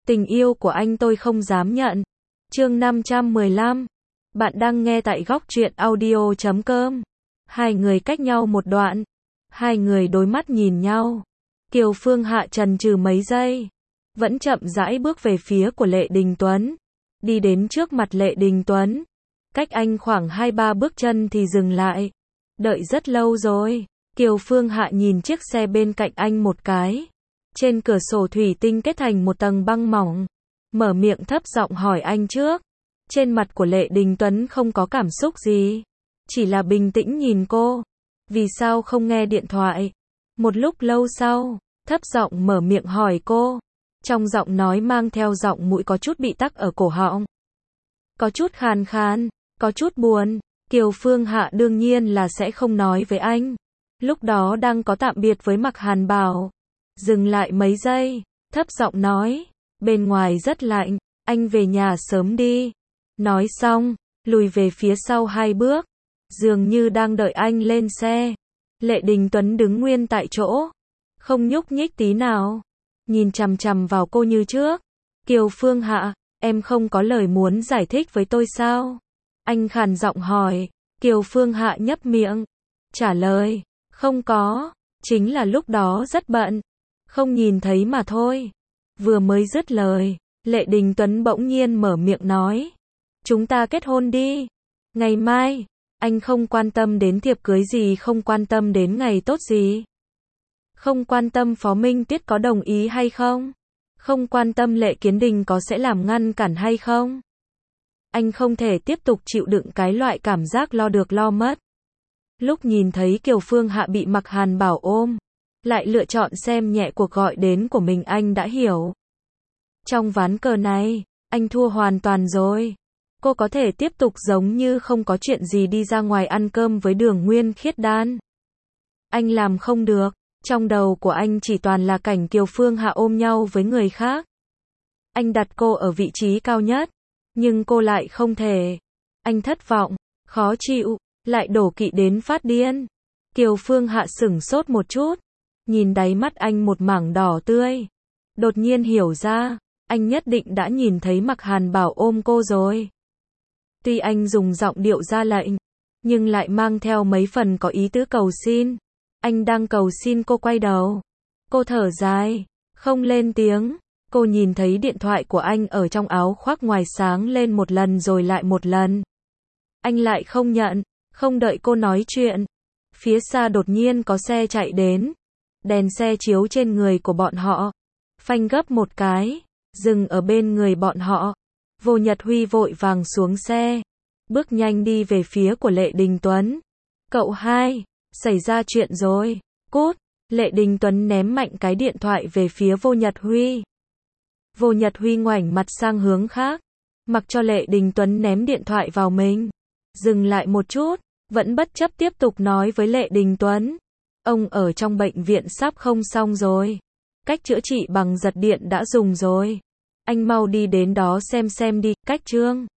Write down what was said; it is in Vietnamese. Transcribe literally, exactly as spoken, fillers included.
Tình yêu của anh tôi không dám nhận. Chương năm trăm mười lăm. Bạn đang nghe tại góc truyện audio chấm com. Hai người cách nhau một đoạn. Hai người đối mắt nhìn nhau. Kiều Phương Hạ chần chừ mấy giây. Vẫn chậm rãi bước về phía của Lệ Đình Tuấn. Đi đến trước mặt Lệ Đình Tuấn. Cách anh khoảng hai ba bước chân thì dừng lại. Đợi rất lâu rồi. Kiều Phương Hạ nhìn chiếc xe bên cạnh anh một cái. Trên cửa sổ thủy tinh kết thành một tầng băng mỏng. Mở miệng thấp giọng hỏi anh trước. Trên mặt của Lệ Đình Tuấn không có cảm xúc gì. Chỉ là bình tĩnh nhìn cô. Vì sao không nghe điện thoại? Một lúc lâu sau, thấp giọng mở miệng hỏi cô. Trong giọng nói mang theo giọng mũi có chút bị tắc ở cổ họng. Có chút khàn khàn, có chút buồn. Kiều Phương Hạ đương nhiên là sẽ không nói với anh. Lúc đó đang có tạm biệt với Mạc Hàn Bảo. Dừng lại mấy giây, thấp giọng nói. Bên ngoài rất lạnh, anh về nhà sớm đi. Nói xong, lùi về phía sau hai bước. Dường như đang đợi anh lên xe. Lệ Đình Tuấn đứng nguyên tại chỗ. Không nhúc nhích tí nào. Nhìn chằm chằm vào cô như trước. Kiều Phương Hạ, em không có lời muốn giải thích với tôi sao? Anh khàn giọng hỏi. Kiều Phương Hạ nhấp miệng. Trả lời, không có. Chính là lúc đó rất bận. Không nhìn thấy mà thôi. Vừa mới dứt lời, Lệ Đình Tuấn bỗng nhiên mở miệng nói. Chúng ta kết hôn đi. Ngày mai, anh không quan tâm đến thiệp cưới gì, không quan tâm đến ngày tốt gì. Không quan tâm Phó Minh Tuyết có đồng ý hay không. Không quan tâm Lệ Kiến Đình có sẽ làm ngăn cản hay không. Anh không thể tiếp tục chịu đựng cái loại cảm giác lo được lo mất. Lúc nhìn thấy Kiều Phương Hạ bị Mạc Hàn Bảo ôm, lại lựa chọn xem nhẹ cuộc gọi đến của mình, anh đã hiểu. Trong ván cờ này, anh thua hoàn toàn rồi. Cô có thể tiếp tục giống như không có chuyện gì đi ra ngoài ăn cơm với Đường Nguyên Khiết Đan. Anh làm không được. Trong đầu của anh chỉ toàn là cảnh Kiều Phương Hạ ôm nhau với người khác. Anh đặt cô ở vị trí cao nhất, nhưng cô lại không thể. Anh thất vọng, khó chịu, lại đổ kỵ đến phát điên. Kiều Phương Hạ sửng sốt một chút, nhìn đáy mắt anh một mảng đỏ tươi. Đột nhiên hiểu ra, anh nhất định đã nhìn thấy Mạc Hàn Bảo ôm cô rồi. Tuy anh dùng giọng điệu ra lệnh, nhưng lại mang theo mấy phần có ý tứ cầu xin. Anh đang cầu xin cô quay đầu. Cô thở dài, không lên tiếng. Cô nhìn thấy điện thoại của anh ở trong áo khoác ngoài sáng lên một lần rồi lại một lần. Anh lại không nhận, không đợi cô nói chuyện. Phía xa đột nhiên có xe chạy đến. Đèn xe chiếu trên người của bọn họ. Phanh gấp một cái, dừng ở bên người bọn họ. Vô Nhật Huy vội vàng xuống xe. Bước nhanh đi về phía của Lệ Đình Tuấn. Cậu hai, xảy ra chuyện rồi. Cút. Lệ Đình Tuấn ném mạnh cái điện thoại về phía Vô Nhật Huy. Vô Nhật Huy ngoảnh mặt sang hướng khác. Mặc cho Lệ Đình Tuấn ném điện thoại vào mình. Dừng lại một chút, vẫn bất chấp tiếp tục nói với Lệ Đình Tuấn. Ông ở trong bệnh viện sắp không xong rồi. Cách chữa trị bằng giật điện đã dùng rồi. Anh mau đi đến đó xem xem đi. Cách Trương